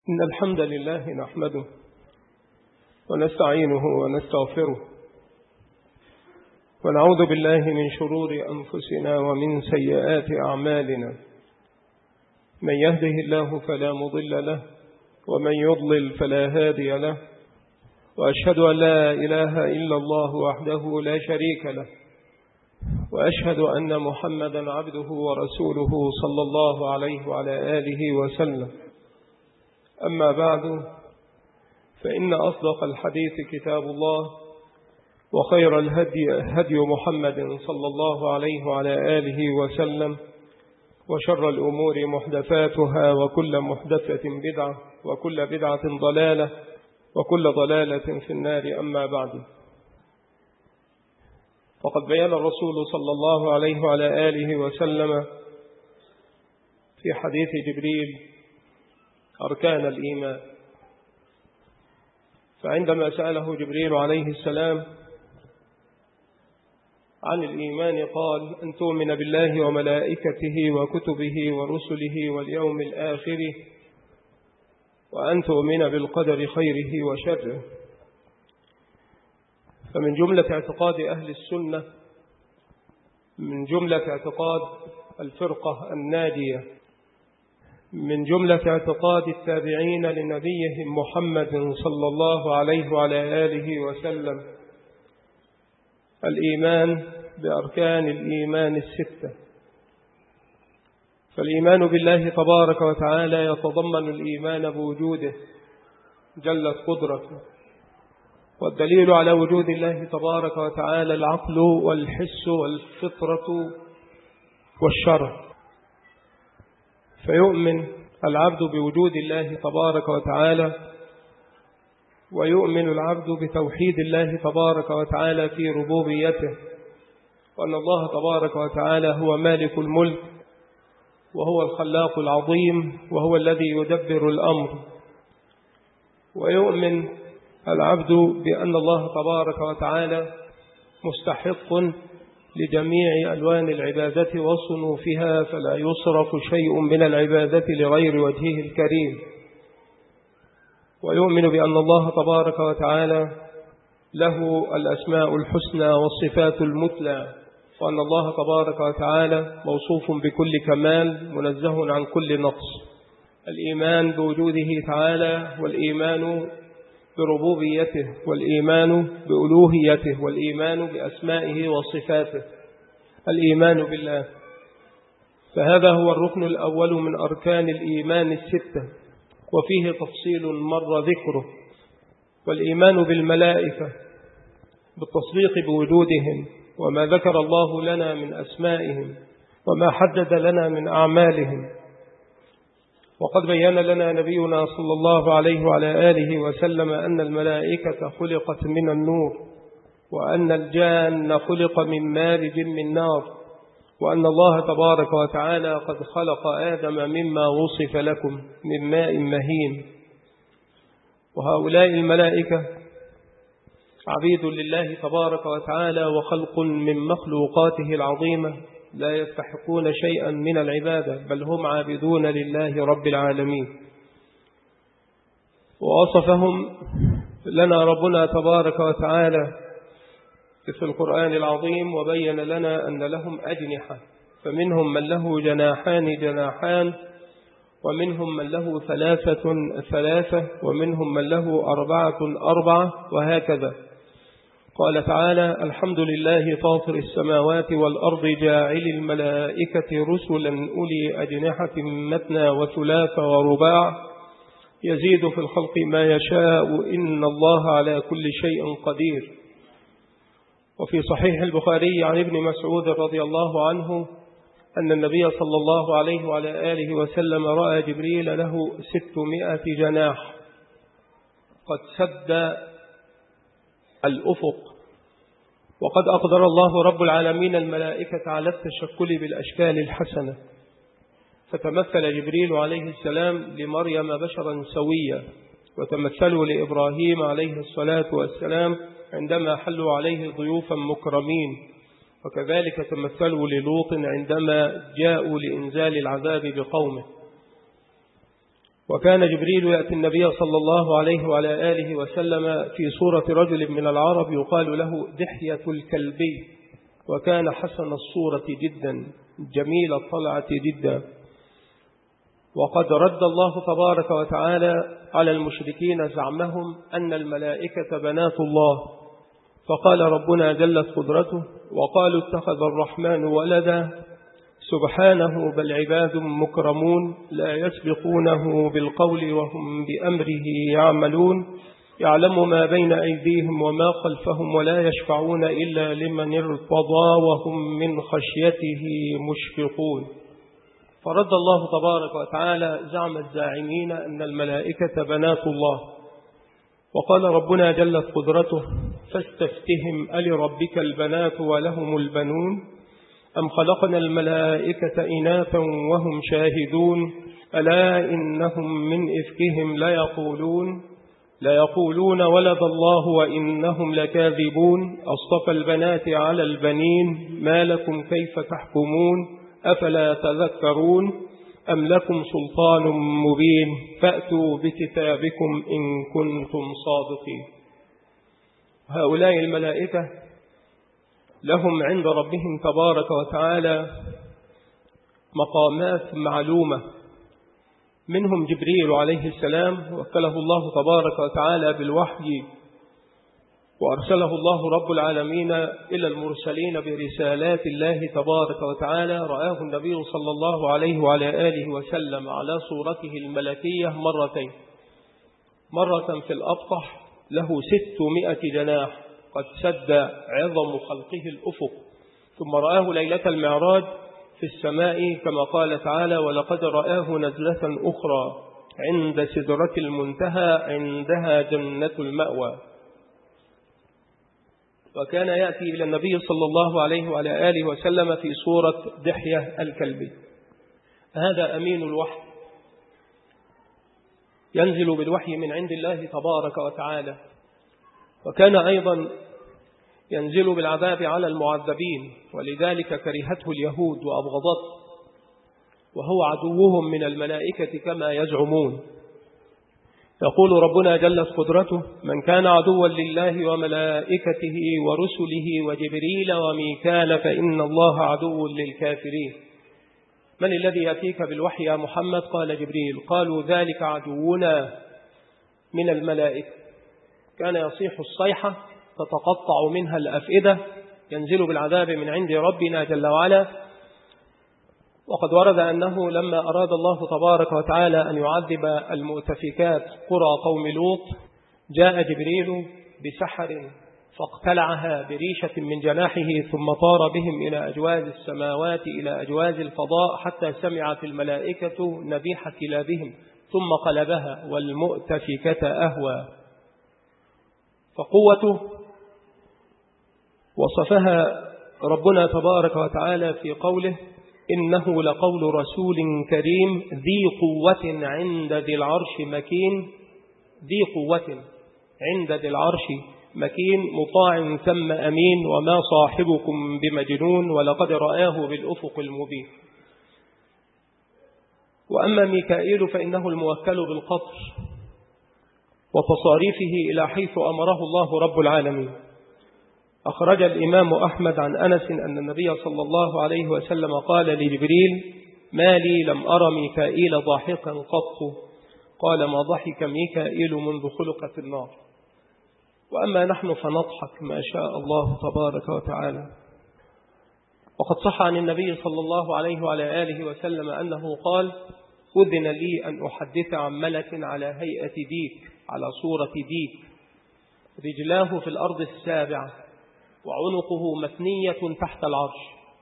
إن الحمد لله نحمده ونستعينه ونستغفره ونعوذ بالله من شرور أنفسنا ومن سيئات أعمالنا. من يهده الله فلا مضل له ومن يضلل فلا هادي له، وأشهد أن لا إله إلا الله وحده لا شريك له، وأشهد أن محمدا عبده ورسوله صلى الله عليه وعلى آله وسلم. أما بعد، فإن أصدق الحديث كتاب الله، وخير الهدي هدي محمد صلى الله عليه وعلى آله وسلم، وشر الأمور محدثاتها، وكل محدثة بدعة، وكل بدعة ضلالة، وكل ضلالة في النار. أما بعد، فقد بيان الرسول صلى الله عليه وعلى آله وسلم في حديث جبريل أركان الإيمان. فعندما سأله جبريل عليه السلام عن الإيمان قال: أن تؤمن بالله وملائكته وكتبه ورسله واليوم الآخر، وأن تؤمن بالقدر خيره وشره. فمن جملة اعتقاد أهل السنة، من جملة اعتقاد الفرقة الناجية، من جملة اعتقاد التابعين لنبيهم محمد صلى الله عليه وعلى آله وسلم الإيمان بأركان الإيمان الستة. فالإيمان بالله تبارك وتعالى يتضمن الإيمان بوجوده جلت قدرته، والدليل على وجود الله تبارك وتعالى العقل والحس والفطرة والشرع. فيؤمن العبد بوجود الله تبارك وتعالى، ويؤمن العبد بتوحيد الله تبارك وتعالى في ربوبيته، وأن الله تبارك وتعالى هو مالك الملك، وهو الخلاق العظيم، وهو الذي يدبر الأمر. ويؤمن العبد بأن الله تبارك وتعالى مستحق لجميع ألوان العبادة وصنوفها، فلا يصرف شيء من العبادة لغير وجهه الكريم. ويؤمن بأن الله تبارك وتعالى له الأسماء الحسنى والصفات المثلى، وأن الله تبارك وتعالى موصوف بكل كمال منزه عن كل نقص. الإيمان بوجوده تعالى، والإيمان بربوبيته، والإيمان بألوهيته، والإيمان بأسمائه وصفاته، الإيمان بالله. فهذا هو الركن الأول من أركان الإيمان الستة، وفيه تفصيل مر ذكره. والإيمان بالملائكة بالتصديق بوجودهم، وما ذكر الله لنا من أسمائهم، وما حدد لنا من أعمالهم. وقد بيّن لنا نبينا صلى الله عليه وعلى آله وسلم أن الملائكة خلقت من النور، وأن الجان خلق من مارج من نار، وأن الله تبارك وتعالى قد خلق آدم مما وصف لكم من ماء مهين. وهؤلاء الملائكة عبيد لله تبارك وتعالى، وخلق من مخلوقاته العظيمة، لا يستحقون شيئا من العبادة، بل هم عابدون لله رب العالمين. ووصفهم لنا ربنا تبارك وتعالى في القرآن العظيم، وبين لنا أن لهم أجنحة، فمنهم من له جناحان، ومنهم من له ثلاثة، ومنهم من له أربعة، وهكذا. قال تعالى: الحمد لله فاطر السماوات والأرض جاعل الملائكة رسلا أولي أجنحة مثنى وثلاث ورباع يزيد في الخلق ما يشاء إن الله على كل شيء قدير. وفي صحيح البخاري عن ابن مسعود رضي الله عنه أن النبي صلى الله عليه وعلى آله وسلم رأى جبريل له 600 جناح قد سد الأفق. وقد أقدر الله رب العالمين الملائكة على التشكل بالأشكال الحسنة، فتمثل جبريل عليه السلام لمريم بشرا سويا، وتمثلوا لإبراهيم عليه الصلاة والسلام عندما حلوا عليه ضيوفا مكرمين، وكذلك تمثلوا للوط عندما جاءوا لإنزال العذاب بقومه. وكان جبريل يأتي النبي صلى الله عليه وعلى آله وسلم في صورة رجل من العرب يقال له دحية الكلبي، وكان حسن الصورة جدا جميل الطلعة جدا. وقد رد الله تبارك وتعالى على المشركين زعمهم أن الملائكة بنات الله، فقال ربنا جلت قدرته وقالوا اتخذ الرحمن ولدا سبحانه بل عباد مكرمون لا يسبقونه بالقول وهم بأمره يعملون يعلم ما بين أيديهم وما خلفهم ولا يشفعون إلا لمن ارتضى وهم من خشيته مشفقون. فرد الله تبارك وتعالى زعم الزاعمين أن الملائكة بنات الله، وقال ربنا جلت قدرته فاستفتهم ألربك البنات ولهم البنون أم خلقنا الملائكة إناثا وهم شاهدون ألا إنهم من إفكهم ليقولون ولد الله وإنهم لكاذبون أصطفى البنات على البنين ما لكم كيف تحكمون أفلا تذكرون أم لكم سلطان مبين فأتوا بكتابكم إن كنتم صادقين. هؤلاء الملائكة لهم عند ربهم تبارك وتعالى مقامات معلومة، منهم جبريل عليه السلام وكله الله تبارك وتعالى بالوحي، وأرسله الله رب العالمين إلى المرسلين برسالات الله تبارك وتعالى. رآه النبي صلى الله عليه وعلى آله وسلم على صورته الملكية مرتين، مرة في الأبطح له 600 جناح قد سد عظم خلقه الأفق، ثم رآه ليلة المعراج في السماء كما قال تعالى ولقد رآه نزلة أخرى عند سدرة المنتهى عندها جنة المأوى. وكان يأتي إلى النبي صلى الله عليه وعلى آله وسلم في صورة دحية الكلبي. هذا أمين الوحي ينزل بالوحي من عند الله تبارك وتعالى. وكان أيضا ينزل بالعذاب على المعذبين، ولذلك كرهته اليهود وأبغضته، وهو عدوهم من الملائكة كما يزعمون. يقول ربنا جلت قدرته من كان عدوا لله وملائكته ورسله وجبريل وميكال فإن الله عدو للكافرين. من الذي يأتيك بالوحي يا محمد؟ قال جبريل. قالوا ذلك عدونا من الملائكة. كان يصيح الصيحة تتقطع منها الأفئدة، ينزل بالعذاب من عند ربنا جل وعلا. وقد ورد أنه لما أراد الله تبارك وتعالى أن يعذب المؤتفكات قرى قوم لوط جاء جبريل بسحر فاقتلعها بريشة من جناحه ثم طار بهم إلى أجواز السماوات إلى أجواز الفضاء حتى سمعت الملائكة نبيح كلابهم ثم قلبها والمؤتفكة أهوى. فقوته وصفها ربنا تبارك وتعالى في قوله إنه لقول رسول كريم ذي قوة عند ذي العرش مكين. ذي قوة عند ذي العرش مكين مطاع ثم أمين وما صاحبكم بمجنون ولقد رآه بالأفق المبين. وأما ميكائيل فإنه الموكل بالقطر وتصاريفه إلى حيث أمره الله رب العالمين. أخرج الإمام أحمد عن أنس أن النبي صلى الله عليه وسلم قال لجبريل ما لي لم أرى ميكائيل ضاحكا قط؟ قال ما ضحك ميكائيل منذ خلق في النار. وأما نحن فنضحك ما شاء الله تبارك وتعالى. وقد صح عن النبي صلى الله عليه وعلى آله وسلم أنه قال أذن لي أن أحدث عن ملك على هيئة ديك على صورة ديك رجلاه في الأرض السابعة وعنقه مثنية تحت العرش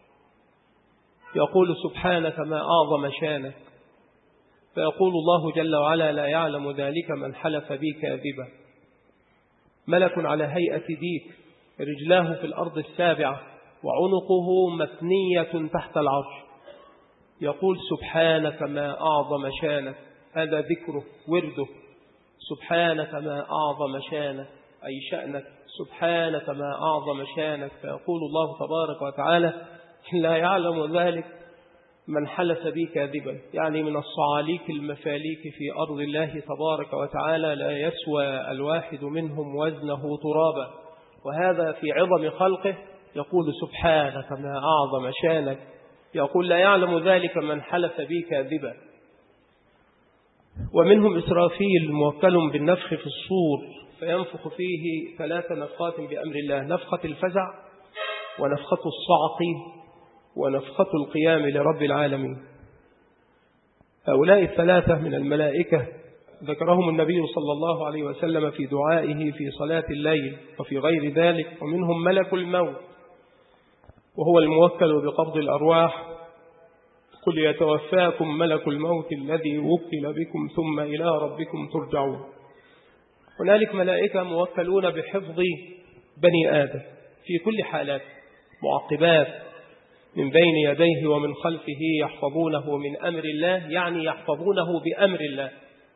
يقول سبحانك ما أعظم شانك. فيقول الله جل وعلا لا يعلم ذلك من حلف بي كاذبا. ملك على هيئة ديك رجلاه في الأرض السابعة وعنقه مثنية تحت العرش يقول سبحانك ما أعظم شانك. هذا ذكره ورده سبحانك ما أعظم شانك أي شأنك سبحانك ما أعظم شانك. فيقول الله تبارك وتعالى لا يعلم ذلك من حلف بي كاذبا، يعني من الصعاليك المفاليك في أرض الله تبارك وتعالى لا يسوى الواحد منهم وزنه ترابا. وهذا في عظم خلقه، يقول سبحانك ما أعظم شانك، يقول لا يعلم ذلك من حلف بي كاذبا. ومنهم إسرافيل موكل بالنفخ في الصور فينفخ فيه 3 نفخات بأمر الله، نفخة الفزع ونفخة الصعق ونفخة القيام لرب العالمين. هؤلاء 3 من الملائكة ذكرهم النبي صلى الله عليه وسلم في دعائه في صلاة الليل وفي غير ذلك. ومنهم ملك الموت وهو الموكل بقبض الأرواح، قل يتوفاكم ملك الموت الذي وكل بكم ثم إلى ربكم ترجعون. هنالك ملائكة موكلون بحفظ بني آدم في كل حالات، معقبات من بين يديه ومن خلفه يحفظونه من أمر الله، يعني يحفظونه بأمر الله.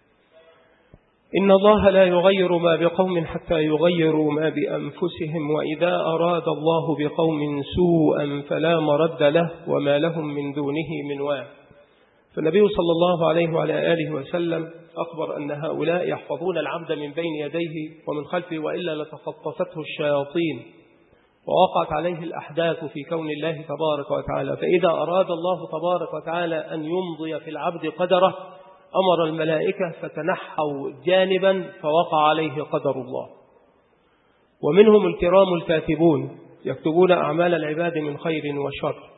إن الله لا يغير ما بقوم حتى يغيروا ما بأنفسهم، وإذا أراد الله بقوم سوءا فلا مرد له وما لهم من دونه من وال. فالنبي صلى الله عليه وعلى آله وسلم أخبر أن هؤلاء يحفظون العبد من بين يديه ومن خلفه، وإلا لتخطفته الشياطين ووقعت عليه الأحداث في كون الله تبارك وتعالى. فإذا أراد الله تبارك وتعالى أن يمضي في العبد قدره أمر الملائكة فتنحوا جانبا فوقع عليه قدر الله. ومنهم الكرام الكاتبون يكتبون أعمال العباد من خير وشر.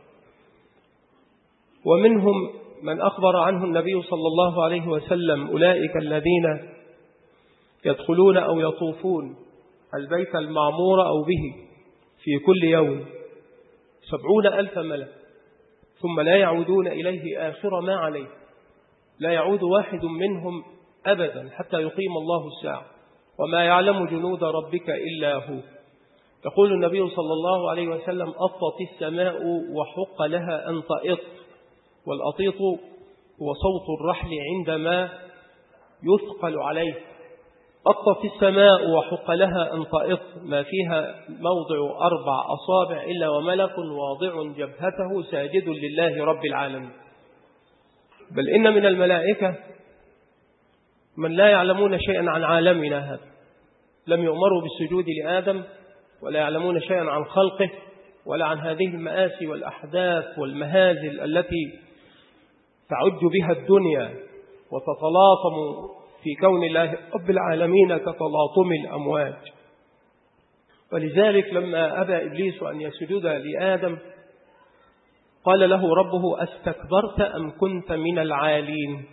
ومنهم من أخبر عنه النبي صلى الله عليه وسلم أولئك الذين يدخلون أو يطوفون البيت المعمور أو به في كل يوم 70,000 ملك ثم لا يعودون إليه آخر ما عليه، لا يعود واحد منهم أبدا حتى يقيم الله الساعة، وما يعلم جنود ربك إلا هو. يقول النبي صلى الله عليه وسلم أطت السماء وحق لها أن تأط، والأطيط هو صوت الرحل عندما يثقل عليه. أطت السماء وحق لها أن تأط ما فيها موضع 4 أصابع إلا وملك واضع جبهته ساجد لله رب العالمين. بل إن من الملائكة من لا يعلمون شيئا عن عالمنا هذا، لم يؤمروا بالسجود لآدم ولا يعلمون شيئا عن خلقه ولا عن هذه المآسي والأحداث والمهازل التي تعج بها الدنيا وتتلاطم في كون الله رب العالمين كتلاطم الأمواج. ولذلك لما أبى إبليس أن يسجد لآدم قال له ربه أستكبرت أم كنت من العالين؟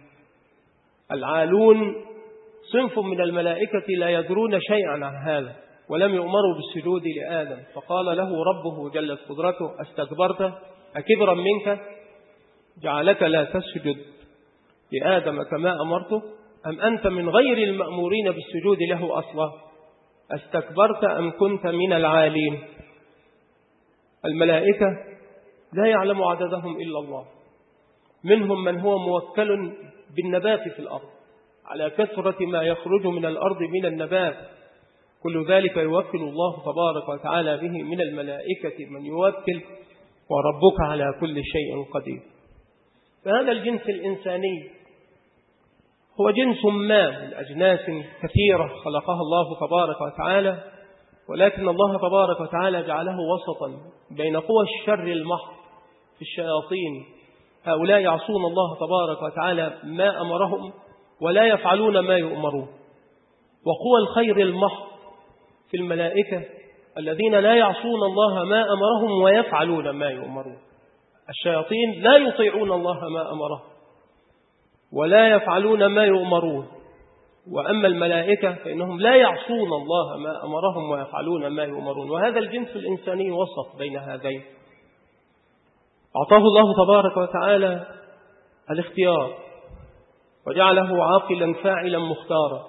العالون صنف من الملائكة لا يدرون شيئا عن هذا ولم يؤمروا بالسجود لآدم، فقال له ربه جلت قدرته أستكبرت أكبرا منك جعلك لا تسجد لآدم كما أمرته أم أنت من غير المأمورين بالسجود له أصلا؟ أستكبرت أم كنت من العالين؟ الملائكة لا يعلم عددهم إلا الله. منهم من هو موكل بالنبات في الأرض على كثرة ما يخرج من الأرض من النبات، كل ذلك يوكل الله تبارك وتعالى به من الملائكة من يوكل، وربك على كل شيء قدير. فهذا الجنس الإنساني هو جنس ما من أجناس كثيرة خلقها الله تبارك وتعالى، ولكن الله تبارك وتعالى جعله وسطا بين قوى الشر المحض في الشياطين، هؤلاء يعصون الله تبارك وتعالى ما أمرهم ولا يفعلون ما يؤمرون، وقوى الخير المحض في الملائكة الذين لا يعصون الله ما أمرهم ويفعلون ما يؤمرون. الشياطين لا يطيعون الله ما أمرهم ولا يفعلون ما يؤمرون، وأما الملائكة فإنهم لا يعصون الله ما أمرهم ويفعلون ما يؤمرون. وهذا الجنس الإنساني وسط بين هذين. أعطاه الله تبارك وتعالى الاختيار وجعله عاقلا فاعلا مختارا،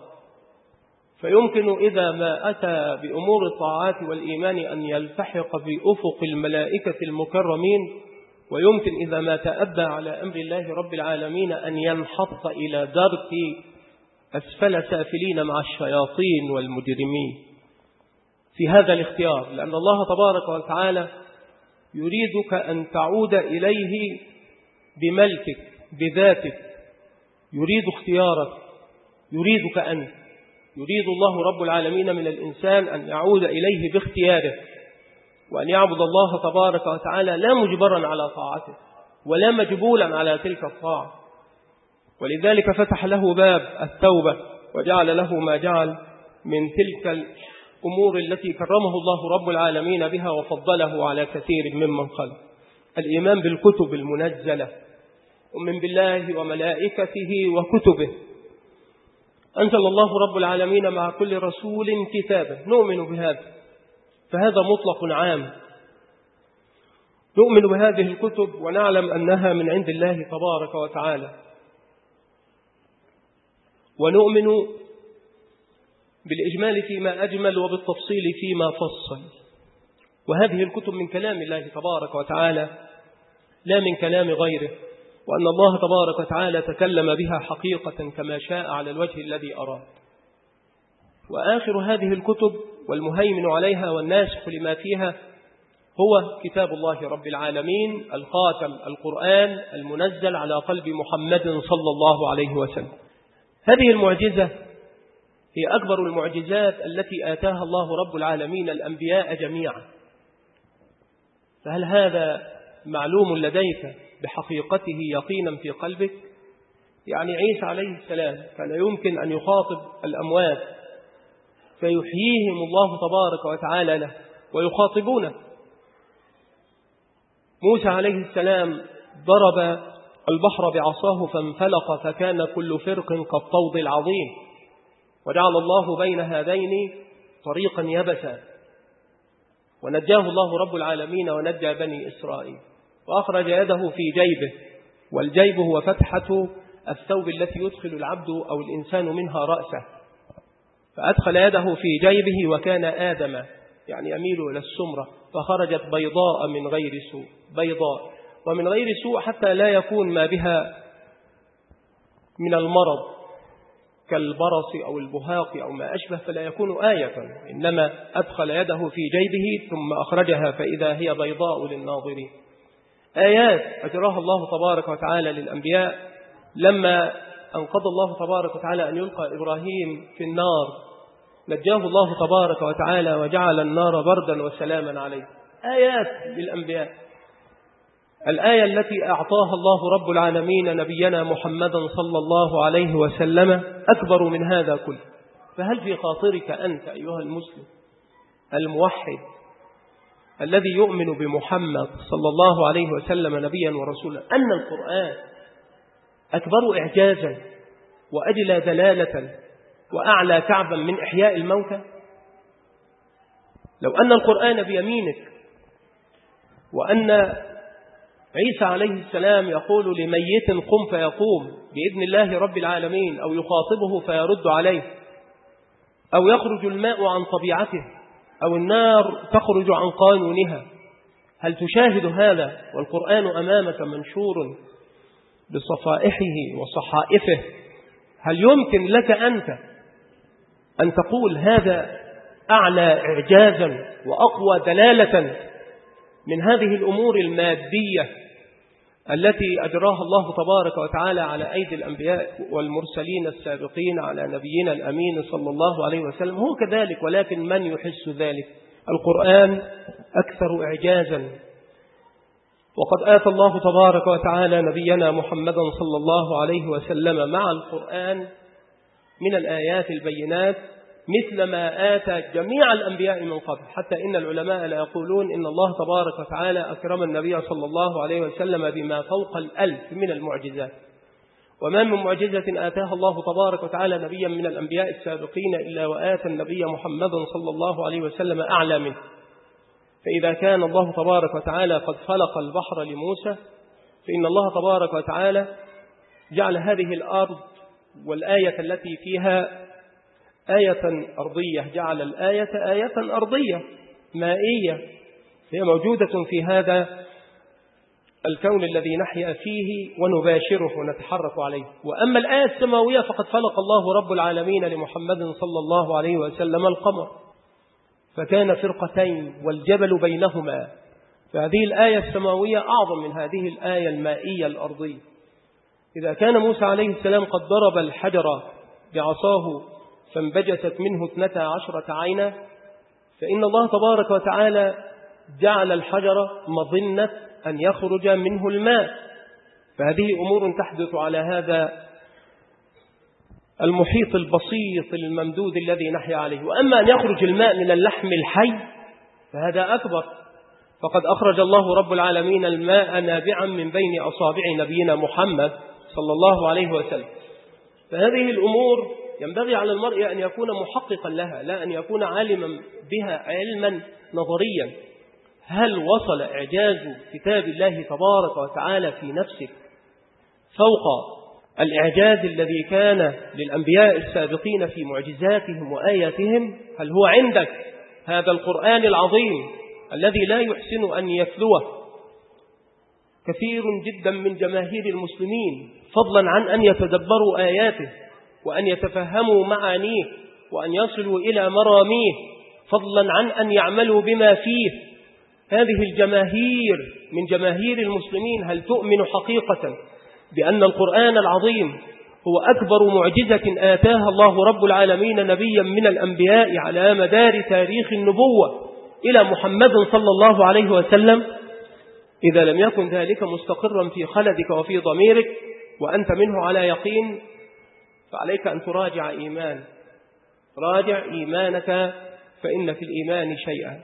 فيمكن إذا ما أتى بأمور الطاعات والإيمان أن يلتحق بأفق الملائكة المكرمين، ويمكن إذا ما تأبى على أمر الله رب العالمين أن ينحط إلى درك أسفل سافلين مع الشياطين والمجرمين في هذا الاختيار، لأن الله تبارك وتعالى يريدك أن تعود إليه بملكك بذاتك، يريد اختيارك، يريدك أنت. يريد الله رب العالمين من الإنسان أن يعود إليه باختياره، وأن يعبد الله تبارك وتعالى لا مجبرا على طاعته ولا مجبولا على تلك الطاعة. ولذلك فتح له باب التوبة وجعل له ما جعل من تلك الأمور التي كرمه الله رب العالمين بها وفضله على كثير ممن خلق. الإيمان بالكتب المنزلة، ومن بالله وملائكته وكتبه. أنزل الله رب العالمين مع كل رسول كتابه، نؤمن بهذا، فهذا مطلق عام. نؤمن بهذه الكتب ونعلم أنها من عند الله تبارك وتعالى، ونؤمن بالإجمال فيما أجمل وبالتفصيل فيما فصل. وهذه الكتب من كلام الله تبارك وتعالى لا من كلام غيره، وأن الله تبارك وتعالى تكلم بها حقيقة كما شاء على الوجه الذي أراد. وآخر هذه الكتب والمهيمن عليها والناسخ لما فيها هو كتاب الله رب العالمين الخاتم، القرآن المنزل على قلب محمد صلى الله عليه وسلم. هذه المعجزة هي أكبر المعجزات التي آتاها الله رب العالمين الأنبياء جميعا. فهل هذا معلوم لديك بحقيقته يقينا في قلبك؟ يعني عيسى عليه السلام كان يمكن أن يخاطب الأموات فيحييهم الله تبارك وتعالى له ويخاطبونه. موسى عليه السلام ضرب البحر بعصاه فانفلق فكان كل فرق كالطود العظيم، وجعل الله بين هذين طريقا يبسا، ونجاه الله رب العالمين ونجى بني إسرائيل. وأخرج يده في جيبه، والجيب هو فتحة الثوب التي يدخل العبد أو الإنسان منها رأسه، فأدخل يده في جيبه وكان آدم يعني يميل إلى السمرة، فخرجت بيضاء من غير سوء، بيضاء ومن غير سوء حتى لا يكون ما بها من المرض كالبرص أو البهاق أو ما أشبه، فلا يكون آية، إنما أدخل يده في جيبه ثم أخرجها فإذا هي بيضاء للناظرين. آيات أجراها الله تبارك وتعالى للأنبياء. لما أنقض الله تبارك وتعالى أن يلقى إبراهيم في النار نجاه الله تبارك وتعالى وجعل النار بردا وسلاما عليه. آيات للأنبياء. الآية التي أعطاها الله رب العالمين نبينا محمدا صلى الله عليه وسلم أكبر من هذا كله. فهل في خاطرك أنت أيها المسلم الموحد الذي يؤمن بمحمد صلى الله عليه وسلم نبيا ورسولا أن القرآن أكبر إعجازا وأجلى دلالة وأعلى كعبا من إحياء الموتى؟ لو أن القرآن بيمينك وأن عيسى عليه السلام يقول لميت قم فيقوم بإذن الله رب العالمين، أو يخاطبه فيرد عليه، أو يخرج الماء عن طبيعته، أو النار تخرج عن قانونها، هل تشاهد هذا والقرآن أمامك منشور بصفائحه وصحائفه؟ هل يمكن لك أنت أن تقول هذا أعلى إعجازا وأقوى دلالة من هذه الأمور المادية التي أجراها الله تبارك وتعالى على أيدي الأنبياء والمرسلين السابقين على نبينا الأمين صلى الله عليه وسلم؟ هو كذلك، ولكن من يحس ذلك؟ القرآن أكثر إعجازا. وقد آتى الله تبارك وتعالى نبينا محمدا صلى الله عليه وسلم مع القرآن من الآيات البينات مثل ما آتى جميع الأنبياء من قبل، حتى إن العلماء لا يقولون إن الله تبارك وتعالى أكرم النبي صلى الله عليه وسلم بما فوق 1000 من المعجزات. وما من معجزة آتاها الله تبارك وتعالى نبيا من الأنبياء السابقين إلا وآتى النبي محمدا صلى الله عليه وسلم أعلى منه. فإذا كان الله تبارك وتعالى قد خلق البحر لموسى، فإن الله تبارك وتعالى جعل هذه الأرض والآية التي فيها آية أرضية، جعل الآية آية أرضية مائية هي موجودة في هذا الكون الذي نحيا فيه ونباشره ونتحرك عليه. وأما الآية السماوية فقد خلق الله رب العالمين لمحمد صلى الله عليه وسلم القمر، فكان فرقتين والجبل بينهما، فهذه الآية السماوية أعظم من هذه الآية المائية الأرضية. إذا كان موسى عليه السلام قد ضرب الحجر بعصاه فانبجست منه 12 عينا، فإن الله تبارك وتعالى جعل الحجر مظنة أن يخرج منه الماء. فهذه أمور تحدث على هذا المحيط البسيط الممدود الذي نحيا عليه. وأما أن يخرج الماء من اللحم الحي فهذا أكبر، فقد أخرج الله رب العالمين الماء نابعا من بين أصابع نبينا محمد صلى الله عليه وسلم. فهذه الأمور ينبغي على المرء أن يكون محققا لها، لا أن يكون عالما بها علما نظريا. هل وصل إعجاز كتاب الله تبارك وتعالى في نفسك فوق الإعجاز الذي كان للأنبياء السابقين في معجزاتهم وآياتهم؟ هل هو عندك هذا القرآن العظيم الذي لا يحسن أن يتلوه كثير جدا من جماهير المسلمين، فضلا عن أن يتدبروا آياته وأن يتفهموا معانيه وأن يصلوا إلى مراميه، فضلا عن أن يعملوا بما فيه؟ هذه الجماهير من جماهير المسلمين هل تؤمن حقيقة بأن القرآن العظيم هو أكبر معجزة آتاها الله رب العالمين نبيا من الأنبياء على مدار تاريخ النبوة إلى محمد صلى الله عليه وسلم؟ إذا لم يكن ذلك مستقرا في خلدك وفي ضميرك وأنت منه على يقين، فعليك أن تراجع إيمان. راجع إيمانك، فإن في الإيمان شيئا.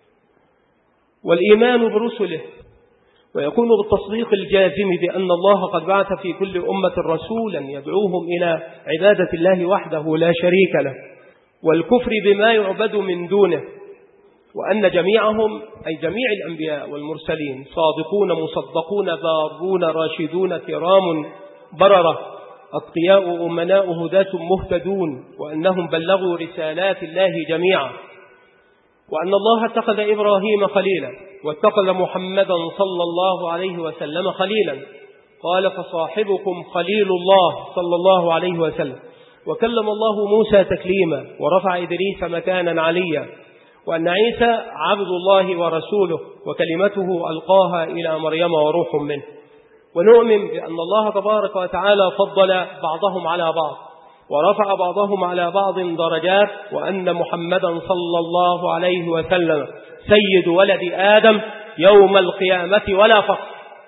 والإيمان برسله ويكون بالتصديق الجازم بأن الله قد بعث في كل أمة رسولا يدعوهم إلى عبادة الله وحده لا شريك له، والكفر بما يعبد من دونه، وأن جميعهم أي جميع الأنبياء والمرسلين صادقون مصدقون بارون راشدون كرام بررة أتقياء أمناء هداة مهتدون، وأنهم بلغوا رسالات الله جميعا، وأن الله اتخذ إبراهيم خليلا واتخذ محمدا صلى الله عليه وسلم خليلا. قال فصاحبكم خليل الله صلى الله عليه وسلم. وكلم الله موسى تكليما ورفع إدريس مكانا عليا، وأن عيسى عبد الله ورسوله وكلمته ألقاها إلى مريم وروح منه. ونؤمن بأن الله تبارك وتعالى فضل بعضهم على بعض ورفع بعضهم على بعض درجات، وأن محمدا صلى الله عليه وسلم سيد ولد آدم يوم القيامة ولا فخر.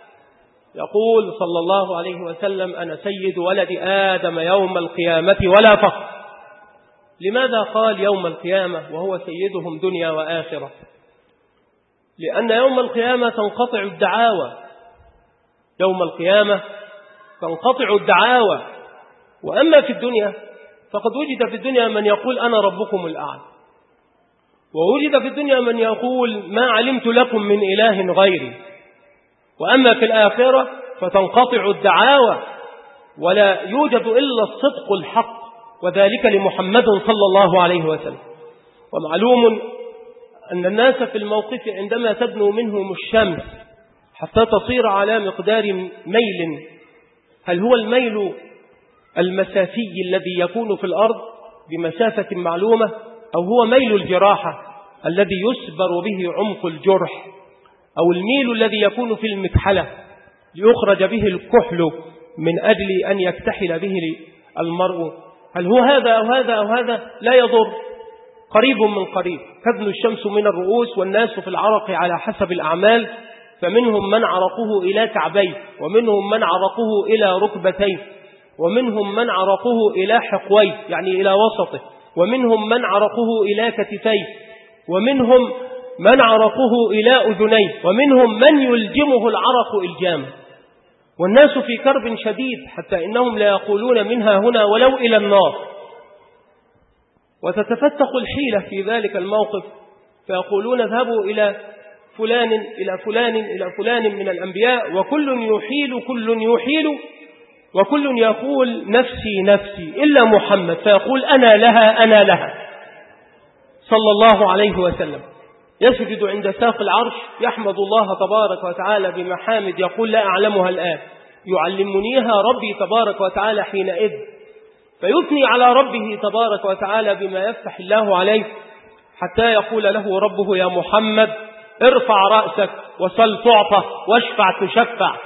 يقول صلى الله عليه وسلم أنا سيد ولد آدم يوم القيامة ولا فخر. لماذا قال يوم القيامة وهو سيدهم دنيا وآخرة؟ لأن يوم القيامة تنقطع الدعاوى، يوم القيامة تنقطع الدعاوى. وأما في الدنيا فقد وجد في الدنيا من يقول أنا ربكم الأعلى، ووجد في الدنيا من يقول ما علمت لكم من إله غيري. وأما في الآخرة فتنقطع الدعاوى ولا يوجد إلا الصدق الحق، وذلك لمحمد صلى الله عليه وسلم. ومعلوم أن الناس في الموقف عندما تدنو منهم الشمس حتى تصير على مقدار ميل، هل هو الميل المسافي الذي يكون في الأرض بمسافة معلومة، أو هو ميل الجراحة الذي يسبر به عمق الجرح، أو الميل الذي يكون في المكحلة ليخرج به الكحل من أجل أن يكتحل به المرء؟ هل هو هذا أو هذا أو هذا؟ لا يضر، قريب من قريب. تدنو الشمس من الرؤوس والناس في العرق على حسب الأعمال، فمنهم من عرقه إلى كعبيه، ومنهم من عرقه إلى ركبتيه، ومنهم من عرقه إلى حقويه يعني إلى وسطه، ومنهم من عرقه إلى كتفيه، ومنهم من عرقه إلى أذنيه، ومنهم من يلجمه العرق إلجام. والناس في كرب شديد حتى إنهم لا يقولون منها هنا ولو إلى النار. وتتفتق الحيلة في ذلك الموقف فيقولون اذهبوا إلى فلان إلى فلان إلى فلان من الأنبياء، وكل يحيل وكل يقول نفسي نفسي إلا محمد، فيقول أنا لها صلى الله عليه وسلم. يسجد عند ساق العرش يحمد الله تبارك وتعالى بمحامد يقول لا أعلمها الآن، يعلمنيها ربي تبارك وتعالى حينئذ، فيثني على ربه تبارك وتعالى بما يفتح الله عليه، حتى يقول له ربه يا محمد ارفع رأسك وسل تعطى واشفع تشفع.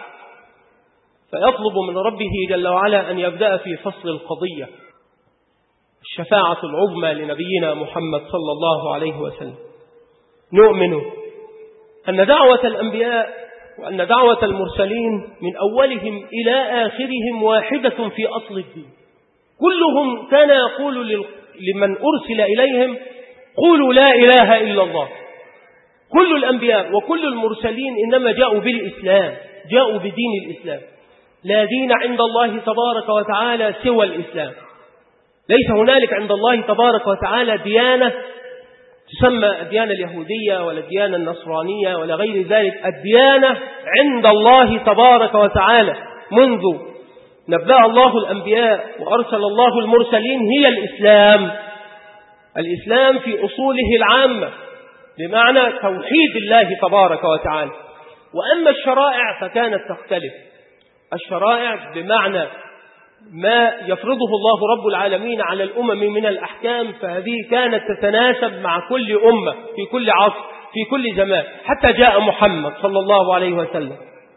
فيطلب من ربه جل وعلا أن يبدأ في فصل القضية، الشفاعة العظمى لنبينا محمد صلى الله عليه وسلم. نؤمن أن دعوة الأنبياء وأن دعوة المرسلين من أولهم إلى آخرهم واحدة في أصل الدين. كلهم كان يقول لمن أرسل إليهم قولوا لا إله إلا الله. كل الأنبياء وكل المرسلين إنما جاءوا بالإسلام، جاءوا بدين الإسلام. لا دين عند الله تبارك وتعالى سوى الإسلام. ليس هنالك عند الله تبارك وتعالى ديانة تسمى الديانة اليهودية ولا الديانة النصرانية ولا غير ذلك. الديانة عند الله تبارك وتعالى منذ نبأ الله الأنبياء وأرسل الله المرسلين هي الإسلام. الإسلام في أصوله العامة بمعنى توحيد الله تبارك وتعالى. وأما الشرائع فكانت تختلف. الشرائع بمعنى ما يفرضه الله رب العالمين على الأمم من الأحكام، فهذه كانت تتناسب مع كل أمة في كل عصر في كل زمان، حتى جاء محمد صلى الله عليه وسلم.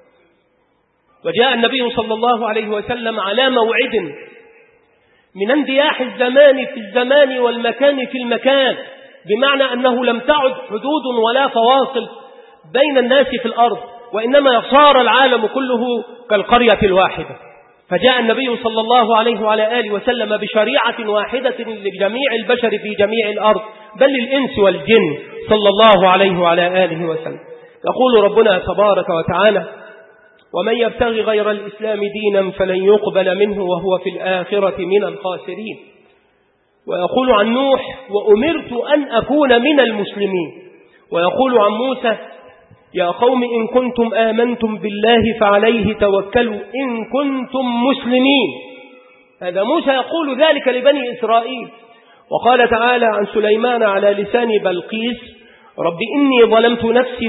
وجاء النبي صلى الله عليه وسلم على موعد من اندياح الزمان في الزمان والمكان في المكان، بمعنى أنه لم تعد حدود ولا فواصل بين الناس في الأرض، وإنما صار العالم كله كالقرية الواحدة. فجاء النبي صلى الله عليه وعلى آله وسلم بشريعة واحدة لجميع البشر في جميع الأرض، بل للإنس والجن صلى الله عليه وعلى آله وسلم. يقول ربنا تبارك وتعالى: ومن يبتغي غير الإسلام دينا فلن يقبل منه وهو في الآخرة من الخاسرين. ويقول عن نوح: وأمرت أن أكون من المسلمين. ويقول عن موسى: يا قوم إن كنتم آمنتم بالله فعليه توكلوا إن كنتم مسلمين. هذا موسى يقول ذلك لبني إسرائيل. وقال تعالى عن سليمان على لسان بلقيس: رب إني ظلمت نفسي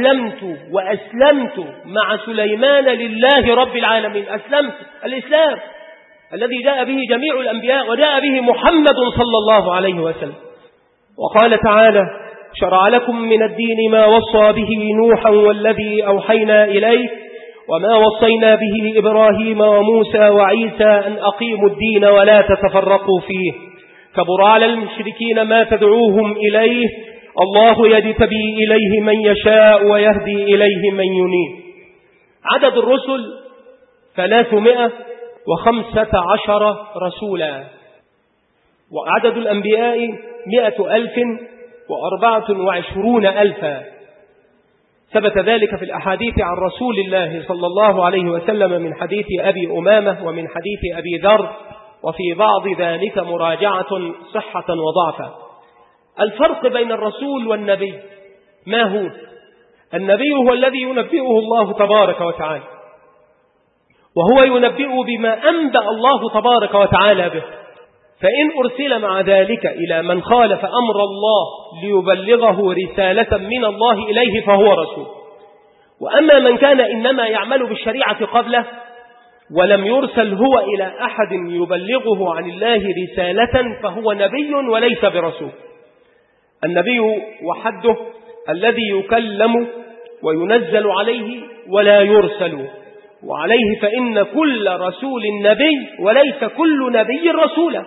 وأسلمت مع سليمان لله رب العالمين. أسلمت، الإسلام الذي جاء به جميع الأنبياء وجاء به محمد صلى الله عليه وسلم. وقال تعالى: شرع لكم من الدين ما وصى به نوحا والذي أوحينا إليه وما وصينا به إبراهيم وموسى وعيسى أن أقيموا الدين ولا تتفرقوا فيه كبر على المشركين ما تدعوهم إليه الله يجتبي إليه من يشاء ويهدي إليه من ينيب. عدد الرسل 315 رسولا، وعدد الأنبياء 124,000. ثبت ذلك في الأحاديث عن رسول الله صلى الله عليه وسلم من حديث أبي أمامة ومن حديث أبي ذر، وفي بعض ذلك مراجعة صحة وضعفا. الفرق بين الرسول والنبي ما هو؟ النبي هو الذي ينبئه الله تبارك وتعالى، وهو ينبئ بما أنبأ الله تبارك وتعالى به، فإن أرسل مع ذلك إلى من خالف أمر الله ليبلغه رسالة من الله إليه فهو رسول. وأما من كان إنما يعمل بالشريعة قبله ولم يرسل هو إلى أحد يبلغه عن الله رسالة فهو نبي وليس برسول. النبي وحده الذي يكلم وينزل عليه ولا يرسل، وعليه فإن كل رسول نبي وليس كل نبي رسولا.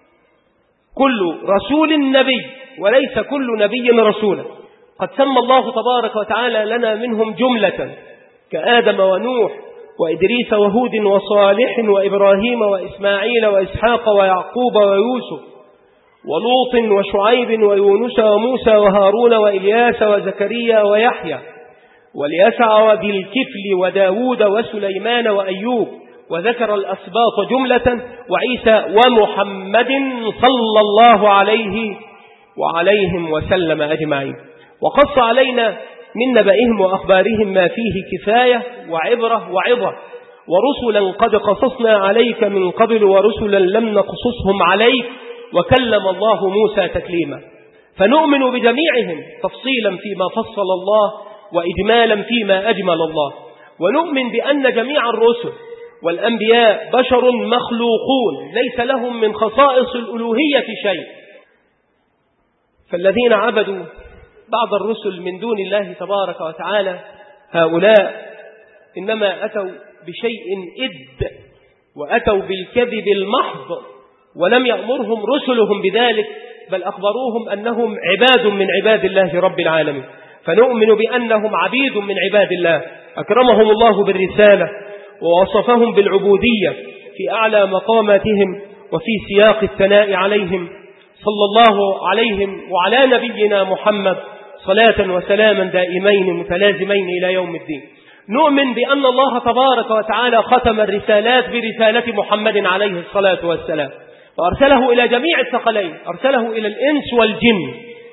كل رسول نبي وليس كل نبي رسولا. قد سمى الله تبارك وتعالى لنا منهم جملة كآدم ونوح وإدريس وهود وصالح وإبراهيم وإسماعيل وإسحاق ويعقوب ويوسف ولوط وشعيب ويونس وموسى وهارون وإلياس وزكريا ويحيى واليسع وذي الكفل وداود وسليمان وأيوب، وذكر الأسباط جملة وعيسى ومحمد صلى الله عليه وعليهم وسلم أجمعين. وقص علينا من نبئهم وأخبارهم ما فيه كفاية وعبرة وعظة، ورسلا قد قصصنا عليك من قبل ورسلا لم نقصصهم عليك وكلم الله موسى تكليما. فنؤمن بجميعهم تفصيلا فيما فصل الله وإجمالا فيما أجمل الله، ونؤمن بأن جميع الرسل والأنبياء بشر مخلوقون ليس لهم من خصائص الألوهية شيء. فالذين عبدوا بعض الرسل من دون الله تبارك وتعالى هؤلاء إنما أتوا بشيء إد وأتوا بالكذب المحض، ولم يأمرهم رسلهم بذلك، بل أخبروهم أنهم عباد من عباد الله رب العالمين. فنؤمن بأنهم عبيد من عباد الله أكرمهم الله بالرسالة ووصفهم بالعبودية في أعلى مقاماتهم وفي سياق الثناء عليهم، صلى الله عليهم وعلى نبينا محمد صلاة وسلاما دائمين متلازمين إلى يوم الدين. نؤمن بأن الله تبارك وتعالى ختم الرسالات برسالة محمد عليه الصلاة والسلام، وأرسله إلى جميع الثقلين، أرسله إلى الإنس والجن.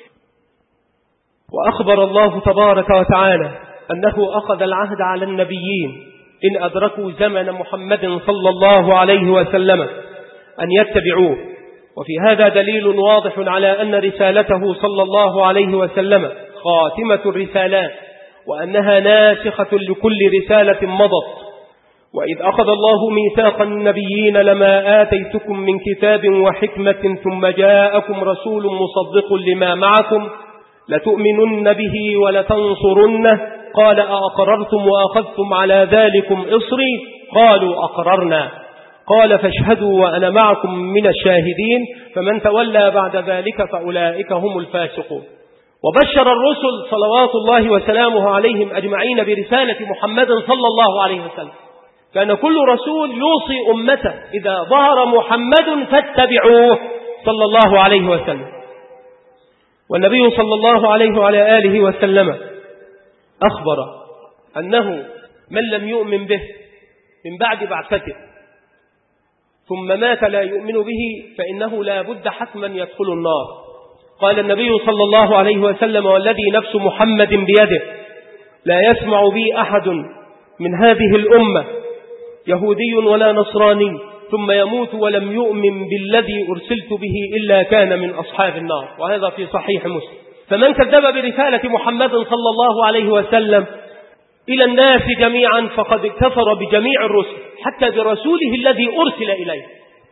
وأخبر الله تبارك وتعالى أنه أخذ العهد على النبيين إن أدركوا زمن محمد صلى الله عليه وسلم أن يتبعوه. وفي هذا دليل واضح على أن رسالته صلى الله عليه وسلم خاتمة الرسالات، وأنها ناسخة لكل رسالة مضت. وإذ أخذ الله ميثاق النبيين لما آتيتكم من كتاب وحكمة ثم جاءكم رسول مصدق لما معكم لتؤمنن به ولتنصرنه قال أأقررتم وأخذتم على ذلكم إصري قالوا أقررنا قال فاشهدوا وأنا معكم من الشاهدين فمن تولى بعد ذلك فأولئك هم الفاسقون. وبشر الرسل صلوات الله وسلامه عليهم أجمعين برسالة محمد صلى الله عليه وسلم. كان كل رسول يوصي أمته إذا ظهر محمد فاتبعوه صلى الله عليه وسلم. والنبي صلى الله عليه وعلى آله وسلم أخبر أنه من لم يؤمن به من بعد بعثته ثم مات لا يؤمن به فإنه لا بد حتما يدخل النار. قال النبي صلى الله عليه وسلم والذي نفس محمد بيده لا يسمع بي أحد من هذه الأمة يهودي ولا نصراني ثم يموت ولم يؤمن بالذي أرسلت به إلا كان من أصحاب النار. وهذا في صحيح مسلم. فمن كذب برسالة محمد صلى الله عليه وسلم إلى الناس جميعا فقد كفر بجميع الرسل حتى برسوله الذي أرسل إليه.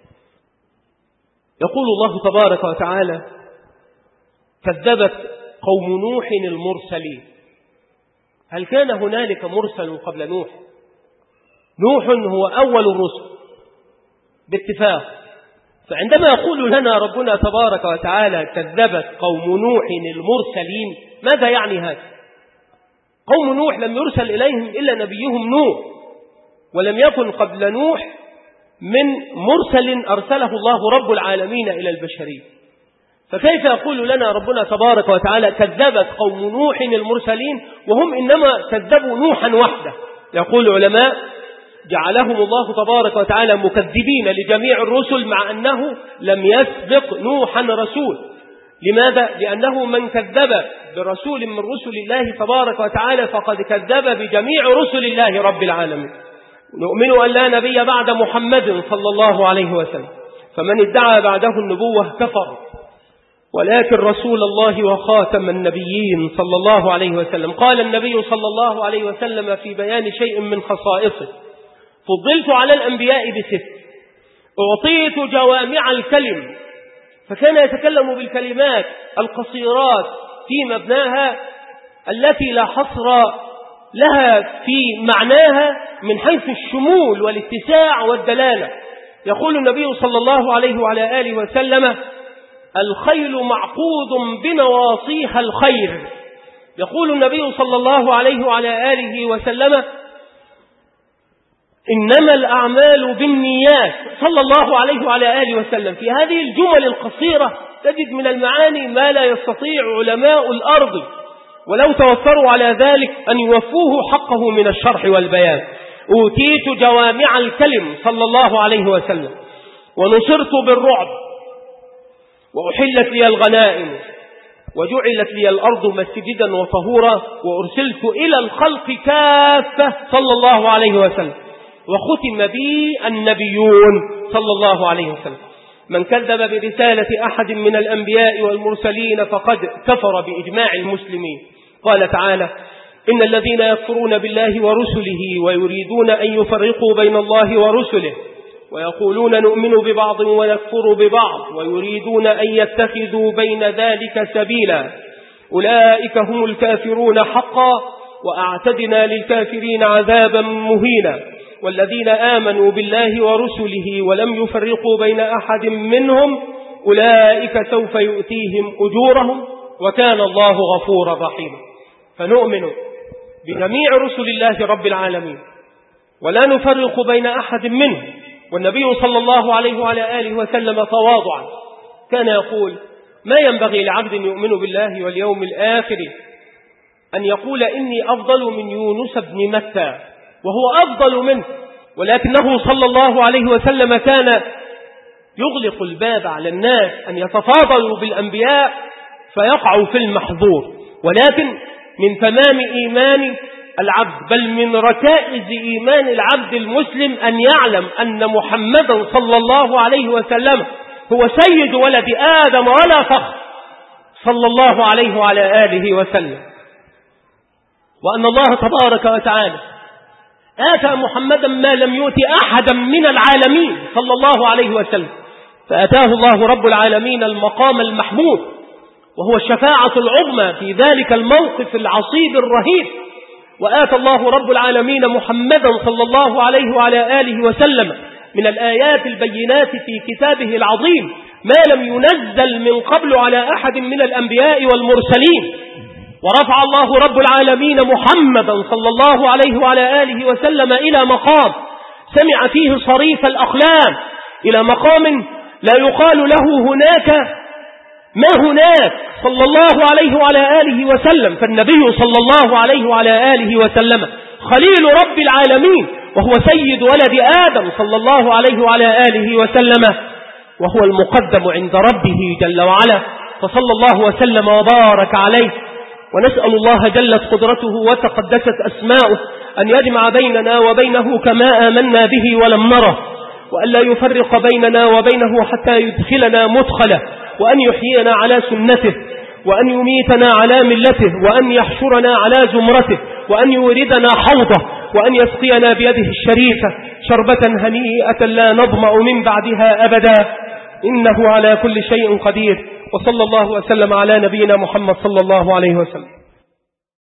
يقول الله تبارك وتعالى كذبت قوم نوح المرسلين. هل كان هنالك مرسل قبل نوح؟ نوح هو أول الرسل باتفاق. فعندما يقول لنا ربنا تبارك وتعالى كذبت قوم نوح المرسلين ماذا يعني هذا؟ قوم نوح لم يرسل إليهم إلا نبيهم نوح، ولم يكن قبل نوح من مرسل أرسله الله رب العالمين إلى البشرية. فكيف يقول لنا ربنا تبارك وتعالى كذبت قوم نوح المرسلين وهم إنما كذبوا نوحا وحده؟ يقول العلماء جعلهم الله تبارك وتعالى مكذبين لجميع الرسل مع أنه لم يسبق نوحا رسول. لماذا؟ لأنه من كذب برسول من رسل الله تبارك وتعالى فقد كذب بجميع رسل الله رب العالمين. نؤمن أن لا نبي بعد محمد صلى الله عليه وسلم، فمن ادعى بعده النبوة كفر، ولكن رسول الله وخاتم النبيين صلى الله عليه وسلم. قال النبي صلى الله عليه وسلم في بيان شيء من خصائصه فضلت على الأنبياء ب6 أعطيت جوامع الكلم، فكان يتكلم بالكلمات القصيرات في مبناها التي لا حصر لها في معناها من حيث الشمول والاتساع والدلالة. يقول النبي صلى الله عليه وعلى آله وسلم الخيل معقود بنواصيها الخير. يقول النبي صلى الله عليه وعلى آله وسلم إنما الأعمال بالنيات صلى الله عليه وعلى آله وسلم. في هذه الجمل القصيرة تجد من المعاني ما لا يستطيع علماء الأرض ولو توفروا على ذلك أن يوفوه حقه من الشرح والبيان. أوتيت جوامع الكلم صلى الله عليه وسلم ونصرت بالرعب وأحلت لي الغنائم وجعلت لي الأرض مسجدا وطهورا وأرسلت إلى الخلق كافة صلى الله عليه وسلم وختم بي النبيون صلى الله عليه وسلم. من كذب برسالة أحد من الأنبياء والمرسلين فقد كفر بإجماع المسلمين. قال تعالى إن الذين يكفرون بالله ورسله ويريدون أن يفرقوا بين الله ورسله ويقولون نؤمن ببعض ونكفر ببعض ويريدون أن يتخذوا بين ذلك سبيلا أولئك هم الكافرون حقا وأعتدنا للكافرين عذابا مهينا. والذين آمنوا بالله ورسله ولم يفرقوا بين أحد منهم أولئك سوف يؤتيهم أجورهم وكان الله غفورا رحيما. فنؤمن بجميع رسل الله رب العالمين ولا نفرق بين أحد منهم. والنبي صلى الله عليه وعلى آله وسلم تواضعا كان يقول: ما ينبغي لعبد يؤمن بالله واليوم الآخر أن يقول إني أفضل من يونس بن متى، وهو أفضل منه، ولكنه صلى الله عليه وسلم كان يغلق الباب على الناس أن يتفاضلوا بالأنبياء فيقعوا في المحظور. ولكن من تمام إيمان العبد، بل من ركائز إيمان العبد المسلم، أن يعلم أن محمدا صلى الله عليه وسلم هو سيد ولد آدم ولا فخر صلى الله عليه وعلى آله وسلم، وأن الله تبارك وتعالى آتى محمدا ما لم يؤت أحدا من العالمين صلى الله عليه وسلم، فأتاه الله رب العالمين المقام المحمود، وهو الشفاعة العظمى في ذلك الموقف العصيب الرهيب. وآتى الله رب العالمين محمدا صلى الله عليه وعلى آله وسلم من الآيات البينات في كتابه العظيم ما لم ينزل من قبل على أحد من الأنبياء والمرسلين. ورفع الله رب العالمين محمدا صلى الله عليه وعلى آله وسلم إلى مقام سمع فيه صريف الأقلام، إلى مقام لا يقال له هناك ما هناك صلى الله عليه وعلى آله وسلم. فالنبي صلى الله عليه وعلى آله وسلم خليل رب العالمين، وهو سيد ولد آدم صلى الله عليه وعلى آله وسلم، وهو المقدم عند ربه جل وعلا، فصلى الله وسلم وبارك عليه. ونسأل الله جلت قدرته وتقدست أسماؤه أن يجمع بيننا وبينه كما آمنا به ولم نره، وأن لا يفرق بيننا وبينه حتى يدخلنا مدخله، وأن يحيينا على سنته، وأن يميتنا على ملته، وأن يحشرنا على زمرته، وأن يوردنا حوضه، وأن يسقينا بيده الشريفة شربة هنيئة لا نظمأ من بعدها أبدا، إنه على كل شيء قدير. وصلى الله وسلم على نبينا محمد صلى الله عليه وسلم.